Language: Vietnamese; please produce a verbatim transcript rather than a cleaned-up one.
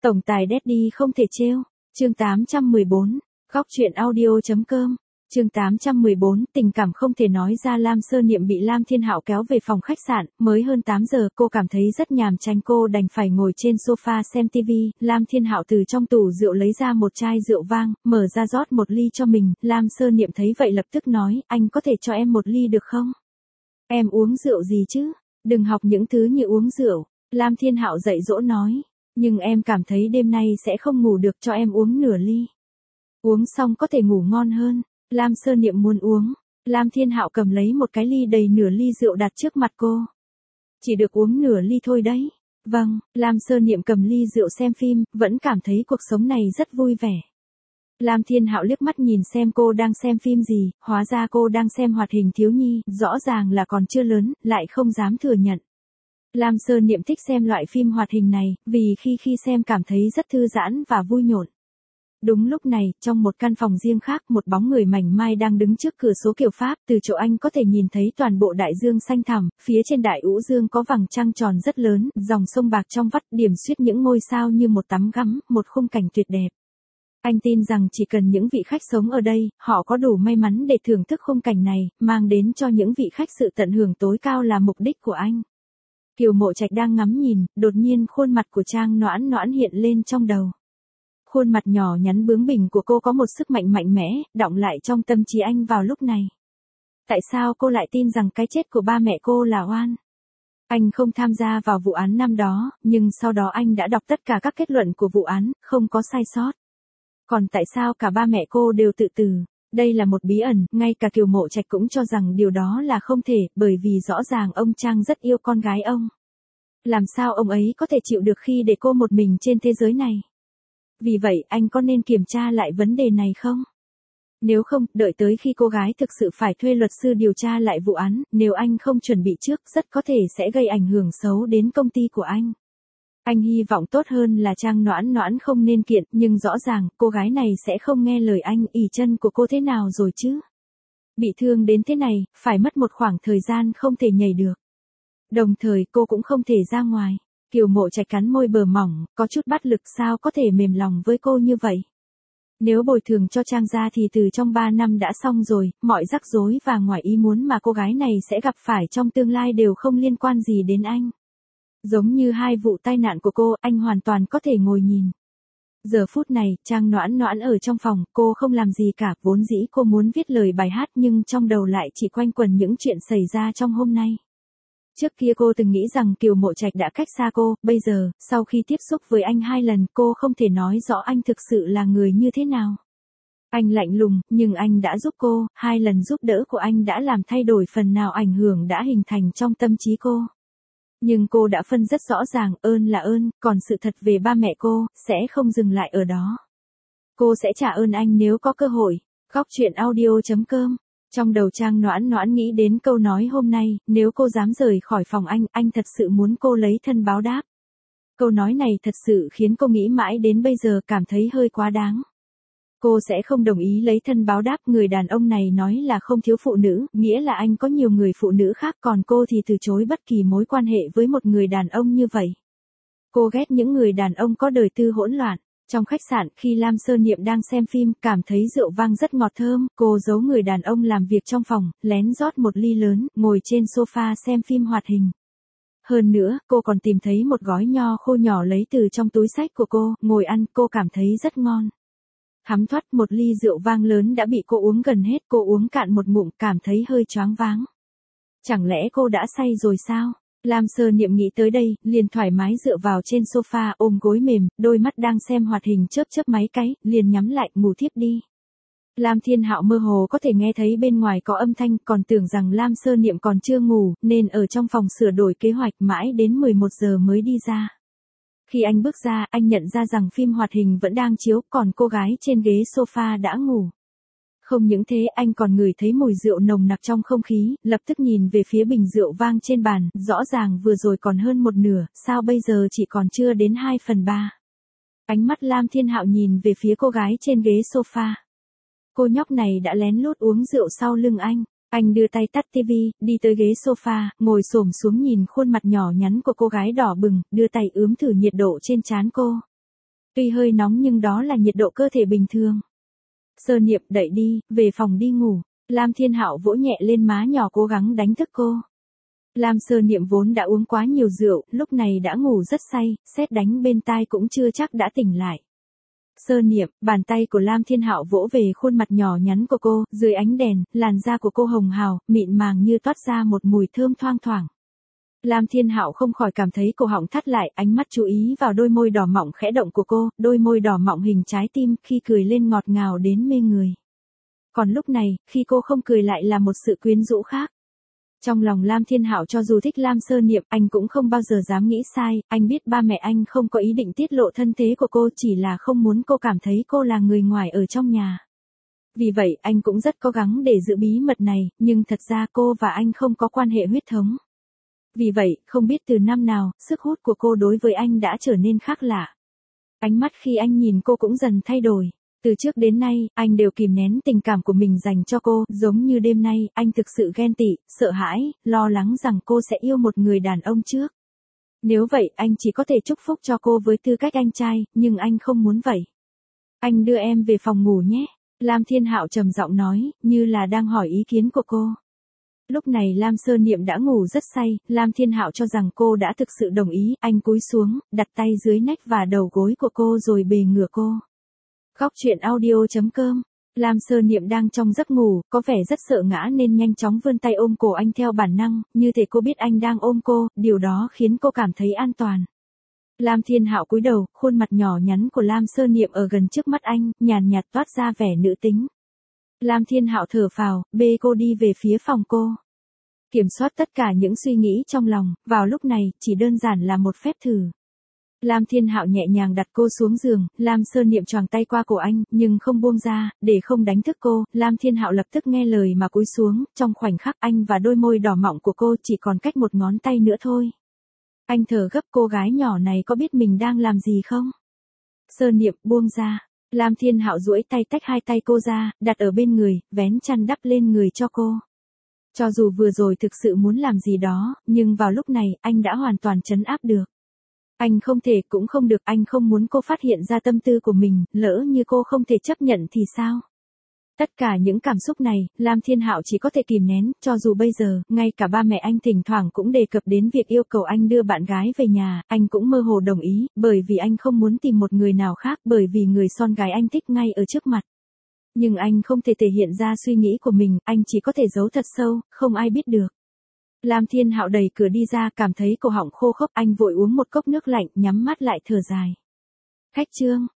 Tổng tài Daddy không thể trêu. Chương tám trăm mười bốn. Góc truyện audio.com. Chương tám trăm mười bốn, tình cảm không thể nói ra. Lam Sơ Niệm bị Lam Thiên Hạo kéo về phòng khách sạn, mới hơn tám giờ, cô cảm thấy rất nhàm chán, cô đành phải ngồi trên sofa xem tivi. Lam Thiên Hạo từ trong tủ rượu lấy ra một chai rượu vang, mở ra rót một ly cho mình. Lam Sơ Niệm thấy vậy lập tức nói, anh có thể cho em một ly được không? Em uống rượu gì chứ? Đừng học những thứ như uống rượu. Lam Thiên Hạo dạy dỗ nói, nhưng em cảm thấy đêm nay sẽ không ngủ được, cho em uống nửa ly. Uống xong có thể ngủ ngon hơn. Lam Sơ Niệm muốn uống. Lam Thiên Hạo cầm lấy một cái ly đầy nửa ly rượu đặt trước mặt cô. Chỉ được uống nửa ly thôi đấy. Vâng, Lam Sơ Niệm cầm ly rượu xem phim, vẫn cảm thấy cuộc sống này rất vui vẻ. Lam Thiên Hạo liếc mắt nhìn xem cô đang xem phim gì, hóa ra cô đang xem hoạt hình thiếu nhi, rõ ràng là còn chưa lớn, lại không dám thừa nhận. Lam Sơ Niệm thích xem loại phim hoạt hình này, vì khi khi xem cảm thấy rất thư giãn và vui nhộn. Đúng lúc này, trong một căn phòng riêng khác, một bóng người mảnh mai đang đứng trước cửa sổ kiểu Pháp, từ chỗ anh có thể nhìn thấy toàn bộ đại dương xanh thẳm, phía trên đại ũ dương có vầng trăng tròn rất lớn, dòng sông bạc trong vắt điểm xuyết những ngôi sao như một tấm gấm, một khung cảnh tuyệt đẹp. Anh tin rằng chỉ cần những vị khách sống ở đây, họ có đủ may mắn để thưởng thức khung cảnh này, mang đến cho những vị khách sự tận hưởng tối cao là mục đích của anh. Kiều Mộ Trạch đang ngắm nhìn, đột nhiên khuôn mặt của Trang Noãn Noãn hiện lên trong đầu. Khuôn mặt nhỏ nhắn bướng bỉnh của cô có một sức mạnh mạnh mẽ, đọng lại trong tâm trí anh vào lúc này. Tại sao cô lại tin rằng cái chết của ba mẹ cô là oan? Anh không tham gia vào vụ án năm đó, nhưng sau đó anh đã đọc tất cả các kết luận của vụ án, không có sai sót. Còn tại sao cả ba mẹ cô đều tự tử? Đây là một bí ẩn, ngay cả Kiều Mộ Trạch cũng cho rằng điều đó là không thể, bởi vì rõ ràng ông Trang rất yêu con gái ông. Làm sao ông ấy có thể chịu được khi để cô một mình trên thế giới này? Vì vậy, anh có nên kiểm tra lại vấn đề này không? Nếu không, đợi tới khi cô gái thực sự phải thuê luật sư điều tra lại vụ án, nếu anh không chuẩn bị trước, rất có thể sẽ gây ảnh hưởng xấu đến công ty của anh. Anh hy vọng tốt hơn là Trang Noãn Noãn không nên kiện, nhưng rõ ràng, cô gái này sẽ không nghe lời anh. Ỷ chân của cô thế nào rồi chứ? Bị thương đến thế này, phải mất một khoảng thời gian không thể nhảy được. Đồng thời cô cũng không thể ra ngoài. Kiều Mộ Trạch cắn môi bờ mỏng, có chút bất lực, sao có thể mềm lòng với cô như vậy. Nếu bồi thường cho Trang gia thì từ trong ba năm đã xong rồi, mọi rắc rối và ngoài ý muốn mà cô gái này sẽ gặp phải trong tương lai đều không liên quan gì đến anh. Giống như hai vụ tai nạn của cô, anh hoàn toàn có thể ngồi nhìn. Giờ phút này, Trang Noãn Noãn ở trong phòng, cô không làm gì cả, vốn dĩ cô muốn viết lời bài hát nhưng trong đầu lại chỉ quanh quẩn những chuyện xảy ra trong hôm nay. Trước kia cô từng nghĩ rằng Kiều Mộ Trạch đã cách xa cô, bây giờ, sau khi tiếp xúc với anh hai lần, cô không thể nói rõ anh thực sự là người như thế nào. Anh lạnh lùng, nhưng anh đã giúp cô, hai lần giúp đỡ của anh đã làm thay đổi phần nào ảnh hưởng đã hình thành trong tâm trí cô. Nhưng cô đã phân rất rõ ràng, ơn là ơn, còn sự thật về ba mẹ cô, sẽ không dừng lại ở đó. Cô sẽ trả ơn anh nếu có cơ hội. Góc truyện audio.com. Trong đầu Trang Noãn Noãn nghĩ đến câu nói hôm nay, nếu cô dám rời khỏi phòng anh, anh thật sự muốn cô lấy thân báo đáp. Câu nói này thật sự khiến cô nghĩ mãi đến bây giờ, cảm thấy hơi quá đáng. Cô sẽ không đồng ý lấy thân báo đáp, người đàn ông này nói là không thiếu phụ nữ, nghĩa là anh có nhiều người phụ nữ khác, còn cô thì từ chối bất kỳ mối quan hệ với một người đàn ông như vậy. Cô ghét những người đàn ông có đời tư hỗn loạn. Trong khách sạn, khi Lam Sơ Niệm đang xem phim, cảm thấy rượu vang rất ngọt thơm, cô giấu người đàn ông làm việc trong phòng, lén rót một ly lớn, ngồi trên sofa xem phim hoạt hình. Hơn nữa, cô còn tìm thấy một gói nho khô nhỏ lấy từ trong túi xách của cô, ngồi ăn, cô cảm thấy rất ngon. Thắm thoát, một ly rượu vang lớn đã bị cô uống gần hết, cô uống cạn một ngụm, cảm thấy hơi choáng váng. Chẳng lẽ cô đã say rồi sao? Lam Sơ Niệm nghĩ tới đây, liền thoải mái dựa vào trên sofa, ôm gối mềm, đôi mắt đang xem hoạt hình chớp chớp mấy cái, liền nhắm lại, ngủ thiếp đi. Lam Thiên Hạo mơ hồ có thể nghe thấy bên ngoài có âm thanh, còn tưởng rằng Lam Sơ Niệm còn chưa ngủ, nên ở trong phòng sửa đổi kế hoạch mãi đến mười một giờ mới đi ra. Khi anh bước ra, anh nhận ra rằng phim hoạt hình vẫn đang chiếu, còn cô gái trên ghế sofa đã ngủ. Không những thế, anh còn ngửi thấy mùi rượu nồng nặc trong không khí, lập tức nhìn về phía bình rượu vang trên bàn, rõ ràng vừa rồi còn hơn một nửa, sao bây giờ chỉ còn chưa đến hai phần ba. Ánh mắt Lam Thiên Hạo nhìn về phía cô gái trên ghế sofa. Cô nhóc này đã lén lút uống rượu sau lưng anh. Anh đưa tay tắt tivi, đi tới ghế sofa, ngồi xổm xuống nhìn khuôn mặt nhỏ nhắn của cô gái đỏ bừng, đưa tay ướm thử nhiệt độ trên trán cô. Tuy hơi nóng nhưng đó là nhiệt độ cơ thể bình thường. Sơ Niệm, đậy đi, về phòng đi ngủ. Lam Thiên Hạo vỗ nhẹ lên má nhỏ cố gắng đánh thức cô. Lam Sơ Niệm vốn đã uống quá nhiều rượu, lúc này đã ngủ rất say, sét đánh bên tai cũng chưa chắc đã tỉnh lại. Sơ Niệm, bàn tay của Lam Thiên Hạo vỗ về khuôn mặt nhỏ nhắn của cô, dưới ánh đèn, làn da của cô hồng hào, mịn màng như toát ra một mùi thơm thoang thoảng. Lam Thiên Hạo không khỏi cảm thấy cổ họng thắt lại, ánh mắt chú ý vào đôi môi đỏ mọng khẽ động của cô, đôi môi đỏ mọng hình trái tim, khi cười lên ngọt ngào đến mê người. Còn lúc này, khi cô không cười lại là một sự quyến rũ khác. Trong lòng Lam Thiên Hạo cho dù thích Lam Sơ Niệm, anh cũng không bao giờ dám nghĩ sai, anh biết ba mẹ anh không có ý định tiết lộ thân thế của cô, chỉ là không muốn cô cảm thấy cô là người ngoài ở trong nhà. Vì vậy, anh cũng rất cố gắng để giữ bí mật này, nhưng thật ra cô và anh không có quan hệ huyết thống. Vì vậy, không biết từ năm nào, sức hút của cô đối với anh đã trở nên khác lạ. Ánh mắt khi anh nhìn cô cũng dần thay đổi. Từ trước đến nay, anh đều kìm nén tình cảm của mình dành cho cô, giống như đêm nay, anh thực sự ghen tị, sợ hãi, lo lắng rằng cô sẽ yêu một người đàn ông trước. Nếu vậy, anh chỉ có thể chúc phúc cho cô với tư cách anh trai, nhưng anh không muốn vậy. Anh đưa em về phòng ngủ nhé. Lam Thiên Hạo trầm giọng nói, như là đang hỏi ý kiến của cô. Lúc này Lam Sơ Niệm đã ngủ rất say, Lam Thiên Hạo cho rằng cô đã thực sự đồng ý, anh cúi xuống, đặt tay dưới nách và đầu gối của cô rồi bề ngửa cô. Góc truyện audio chấm com. Lam Sơ Niệm đang trong giấc ngủ, có vẻ rất sợ ngã nên nhanh chóng vươn tay ôm cổ anh theo bản năng, như thể cô biết anh đang ôm cô, điều đó khiến cô cảm thấy an toàn. Lam Thiên Hạo cúi đầu, khuôn mặt nhỏ nhắn của Lam Sơ Niệm ở gần trước mắt anh, nhàn nhạt toát ra vẻ nữ tính. Lam Thiên Hạo thở phào, bê cô đi về phía phòng cô. Kiểm soát tất cả những suy nghĩ trong lòng, vào lúc này, chỉ đơn giản là một phép thử. Lam Thiên Hạo nhẹ nhàng đặt cô xuống giường, Lam Sơ Niệm choàng tay qua cổ anh, nhưng không buông ra, để không đánh thức cô, Lam Thiên Hạo lập tức nghe lời mà cúi xuống, trong khoảnh khắc anh và đôi môi đỏ mọng của cô chỉ còn cách một ngón tay nữa thôi. Anh thở gấp, cô gái nhỏ này có biết mình đang làm gì không? Sơ Niệm, buông ra. Lam Thiên Hạo duỗi tay tách hai tay cô ra, đặt ở bên người, vén chăn đắp lên người cho cô. Cho dù vừa rồi thực sự muốn làm gì đó, nhưng vào lúc này, anh đã hoàn toàn trấn áp được. Anh không thể cũng không được, anh không muốn cô phát hiện ra tâm tư của mình, lỡ như cô không thể chấp nhận thì sao? Tất cả những cảm xúc này, Lam Thiên Hạo chỉ có thể kìm nén, cho dù bây giờ, ngay cả ba mẹ anh thỉnh thoảng cũng đề cập đến việc yêu cầu anh đưa bạn gái về nhà, anh cũng mơ hồ đồng ý, bởi vì anh không muốn tìm một người nào khác, bởi vì người con gái anh thích ngay ở trước mặt. Nhưng anh không thể thể hiện ra suy nghĩ của mình, anh chỉ có thể giấu thật sâu, không ai biết được. Lam Thiên Hạo đẩy cửa đi ra, cảm thấy cổ họng khô khốc, anh vội uống một cốc nước lạnh, nhắm mắt lại thở dài. Khách trương.